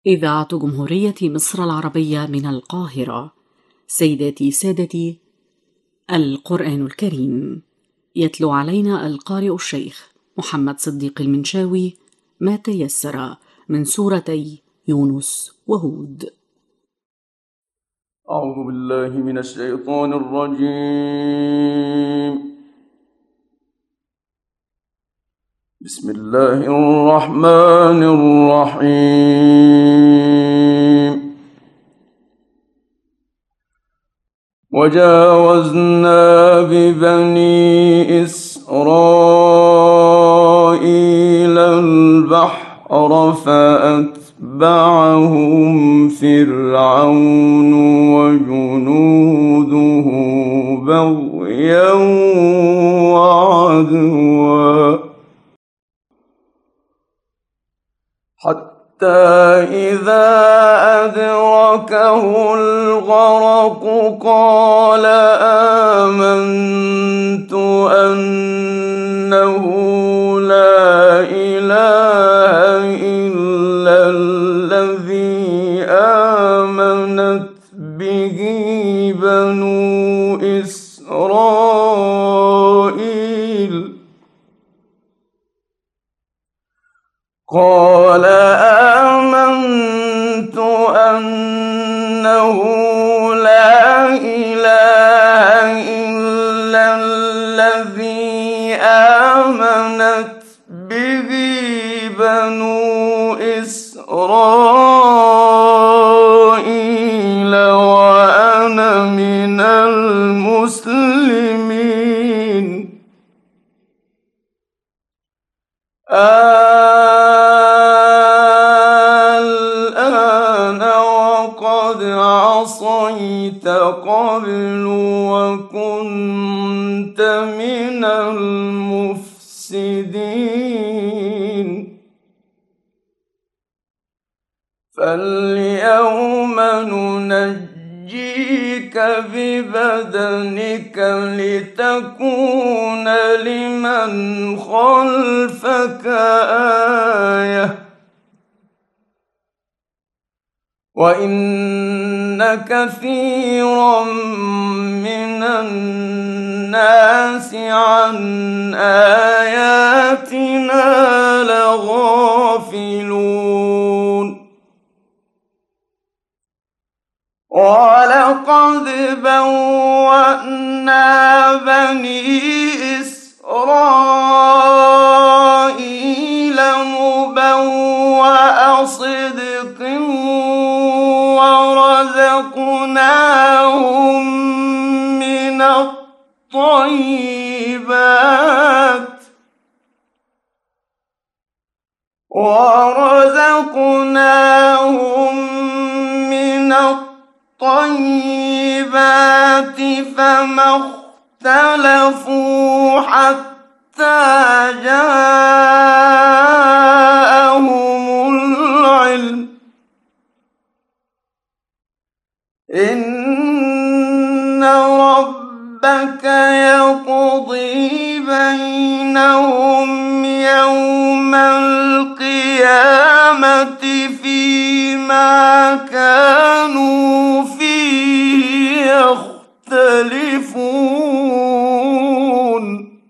إذاعة جمهورية مصر العربية من القاهرة. سيداتي سادتي، القرآن الكريم يتلو علينا القارئ الشيخ محمد صديق المنشاوي ما تيسر من سورتي يونس وهود. أعوذ بالله من الشيطان الرجيم. بسم الله الرحمن الرحيم. وجاوزنا ببني إسرائيل البحر فأتبعهم فرعون وجنوده بغيا وعدوا حتى إذا أدركه الغرق قال آمنت أنه لا إله إلا الذي آمنت به بنو إسرائيل. قال آمنت أنه لا إله إلا الذي آمنت به بنو إسرائيل وأنا من المسلمين. الآن وقد عصيت قبل وكنت من المفسدين. فاليوم ننجيك ببدنك لتكون لمن خلفك آية وإن كثيرا من الناس عن آياتنا لغافلون. ولقد بوأنا بني إسرائيل مبوأ صدق ورزقناهم من الطيبات فما اختلفوا حتى جاءهم العلم. إن ربك يقضي بينهم يوم القيامة فيما كانوا فيه يختلفون.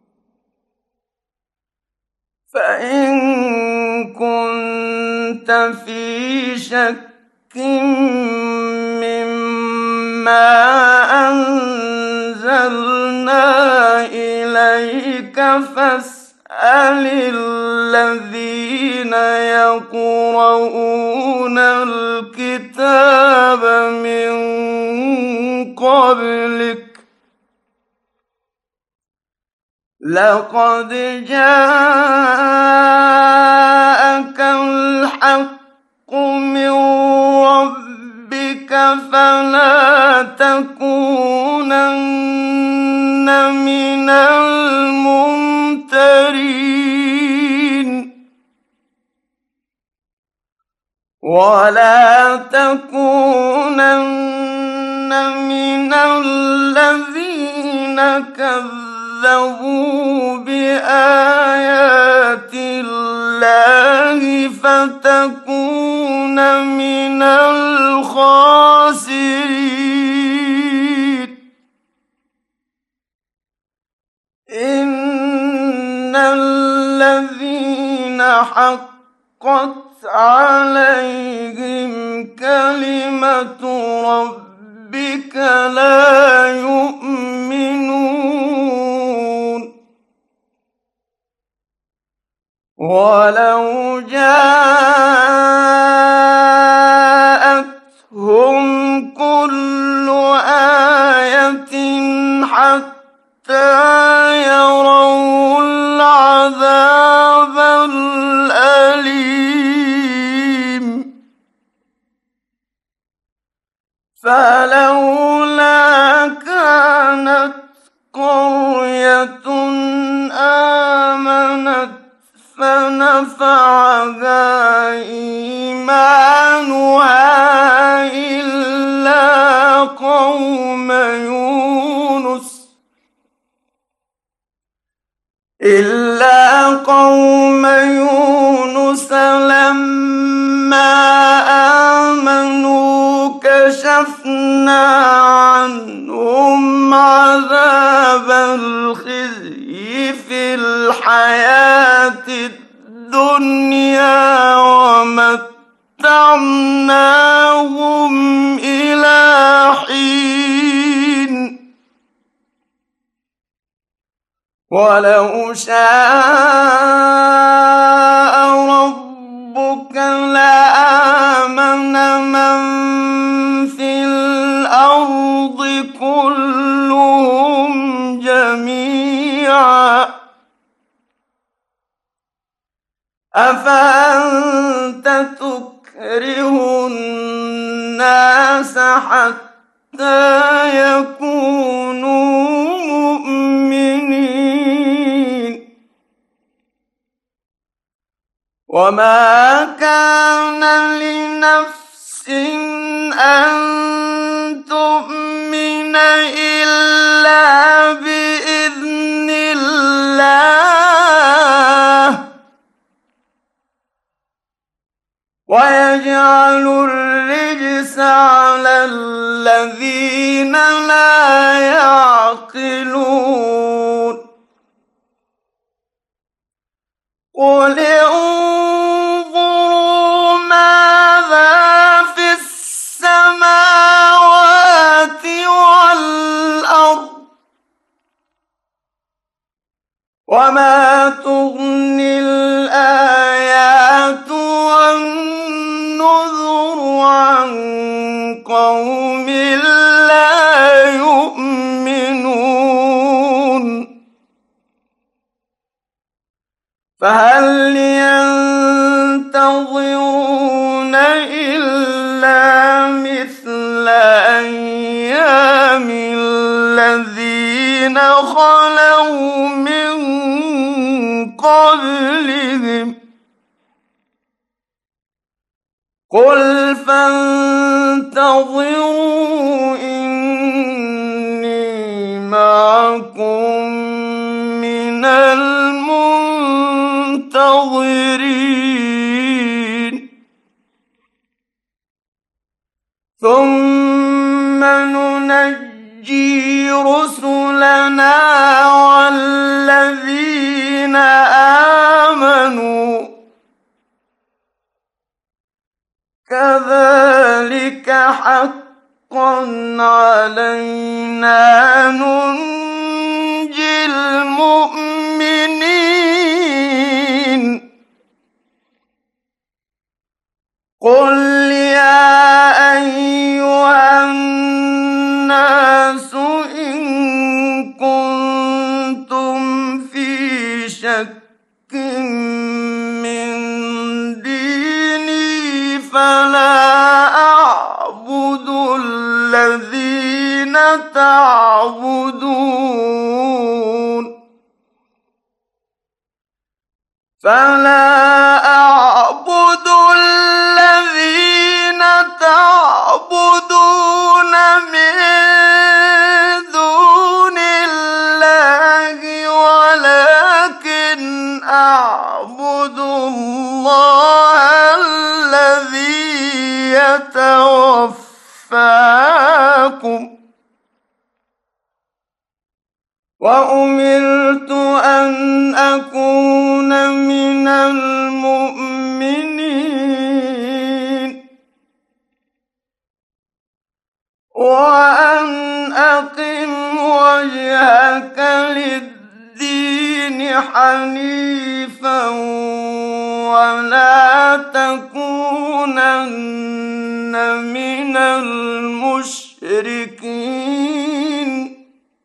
فإن كنت في شك مما أنزلنا إليك فاسأل الذين يقرؤون الكتاب من قبلك لقد جاءك الحق من ربك فلا تكونن من الممترين. ولا تكونن من الذين كذبوا بآيات الله الله فتكون من الخاسرين. إن الذين حقت عليهم كلمة ربك لا يؤمنون ولو جاءتهم كل آية حتى يروا العذاب الأليم فلولا كانت قرية آمنت فنفعها إيمانها إلا قوم يونس لما آمنوا كشفنا عنهم عذاب الخزي في الحياة الدنيا ومتعناهم إلى حين ولو شاء ربك لآمن من في الأرض كلهم جميعا أفأنت تكره الناس حتى يكونوا مؤمنين وما كان لنفس أن تؤمن إلا بإذن الله ويجعل الرجس على الذين لا يعقلون قل انظروا ماذا في السماوات والأرض وما تغني الآيات والنذر عن قوم لا يؤمنون فهل ينتظرون إلا مثل أيام الذين خلوا من قبلهم قل فانتظروا إني معكم من المنتظرين ثم ننجي رسلنا والذين آمنوا كذلك حقا علينا ننجي المؤمنين قل يا أيها الناس إن كنتم في شك من ديني فلا أعبد الذين تعبدون من دون الله ولكن أعبد الله يتوفاكم وأمرت أن أكون من المؤمنين وأن أقم وجهك للدين حنيفا ولا تكونن من المشركين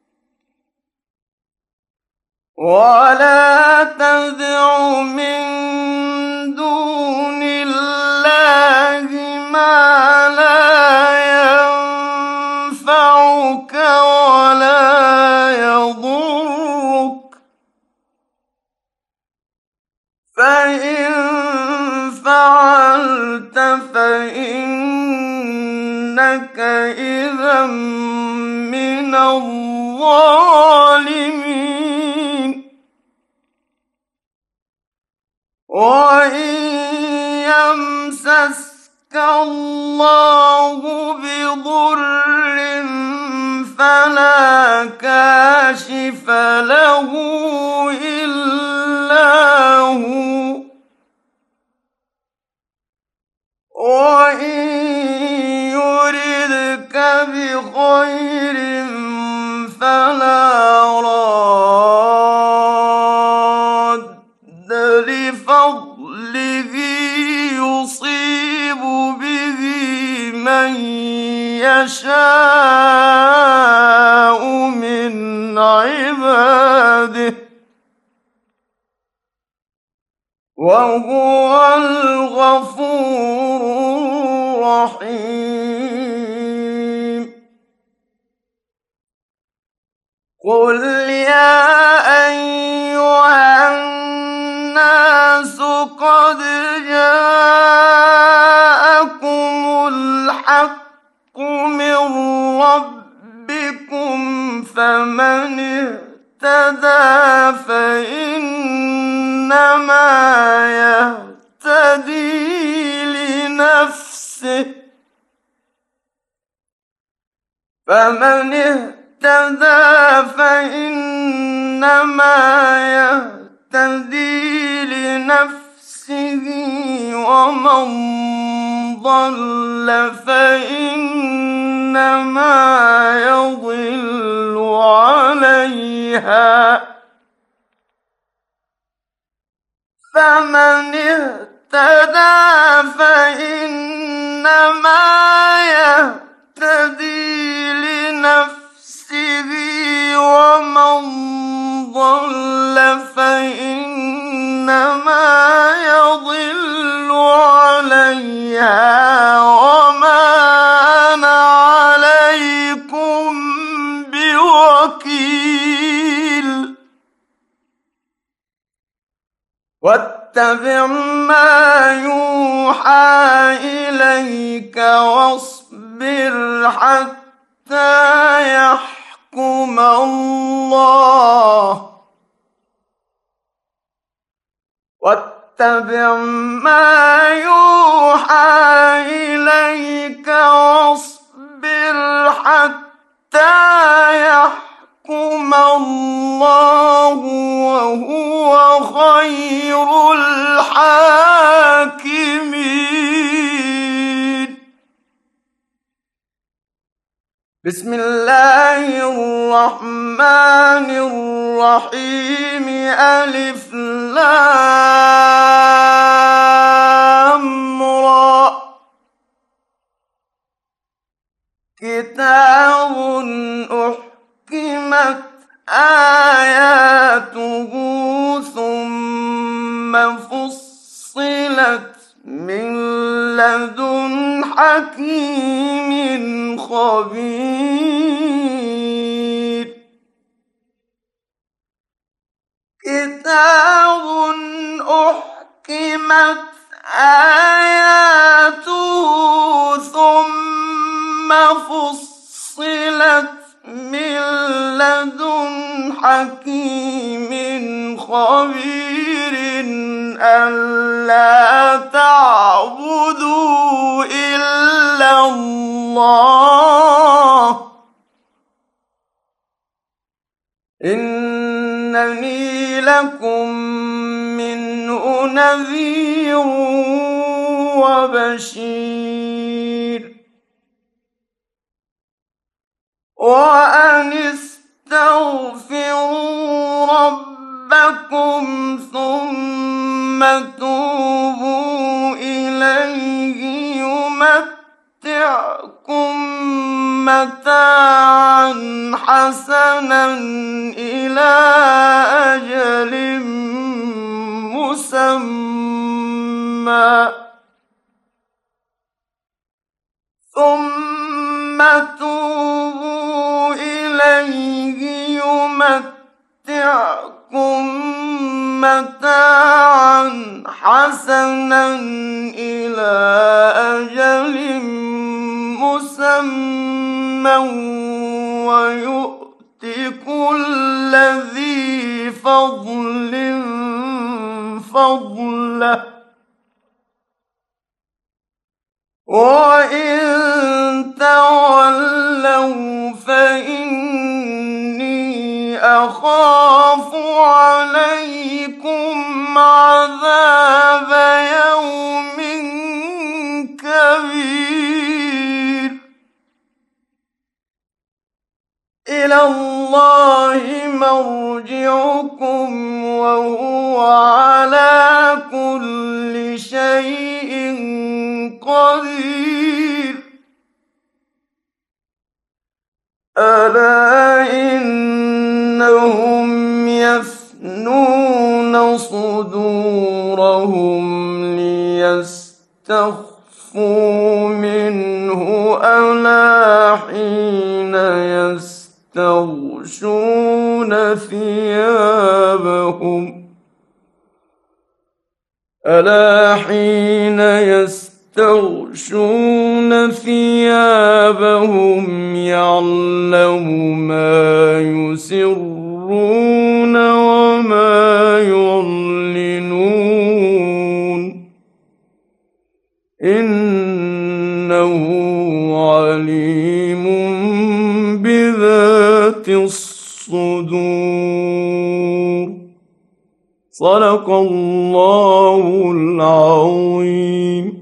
ولا تدع من دون الله ما لا ينفعك ولا يضرك فإن فعلت فإنك إذا من الظالمين وإن يمسسك الله بضر فلا كاشف له إلا هو وإن يردك بخير فلا راد لفضله يصيب به من يشاء من عباده وهو الغفور الرحيم قل يا أيها الناس قد جاءكم الحق من ربكم فمن اهتدى فإنما يهتدي لنفسه ومن ضل فإنما يضل عليها فمن اهتدى فإنما يهتدي لنفسه ومن ضل فإنما يضل عليها وما أنا عليكم بوكيل واتبع ما يوحى إليك واصبر حتى يحكم الله واتبع ما يوحى إليك واصبر حتى يحكم الله وهو خير الحاكمين بسم الله الرحمن الرحيم ألف لام را كتاب أحكمت آياته ثم فصلت من لدن حكيم خبير كتاب أحكمت آياته ثم فصلت من لدن حكيم خبير ألا تعبدوا إلا الله إنني لكم منه نذير وبشير وأن استغفروا ربكم ثم توبوا إليه يمتعكم متاعا حسنا إلى أجل مسمى ثم توبوا إليه يمتعكم متاعا حسنا إلى أجل مسمى ويؤت كل ذي فضل فضله وإن تولوا فإني أخاف عليكم عذاب يوم كبير إلى الله مرجعكم وهو على كل شيء قدير ألا إنهم يثنون صدورهم ليستخفوا منه ألا حين يستغشون ثيابهم يعلم ما يسرون وما يعلنون إنه عليم بذات الصدور صدق الله العظيم.